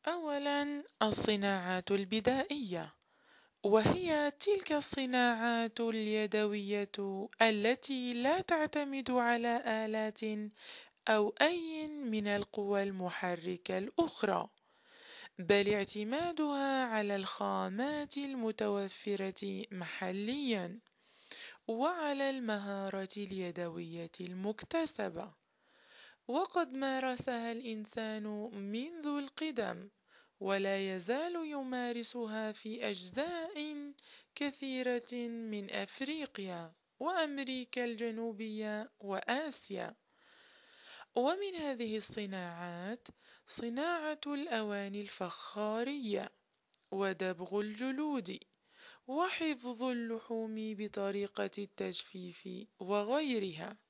أولا الصناعات البدائية، وهي تلك الصناعات اليدوية التي لا تعتمد على آلات أو أي من القوى المحركة الأخرى، بل اعتمادها على الخامات المتوفرة محليا وعلى المهارة اليدوية المكتسبة، وقد مارسها الإنسان منذ القدم، ولا يزال يمارسها في أجزاء كثيرة من أفريقيا وأمريكا الجنوبية وآسيا. ومن هذه الصناعات صناعة الأواني الفخارية، ودبغ الجلود، وحفظ اللحوم بطريقة التجفيف وغيرها.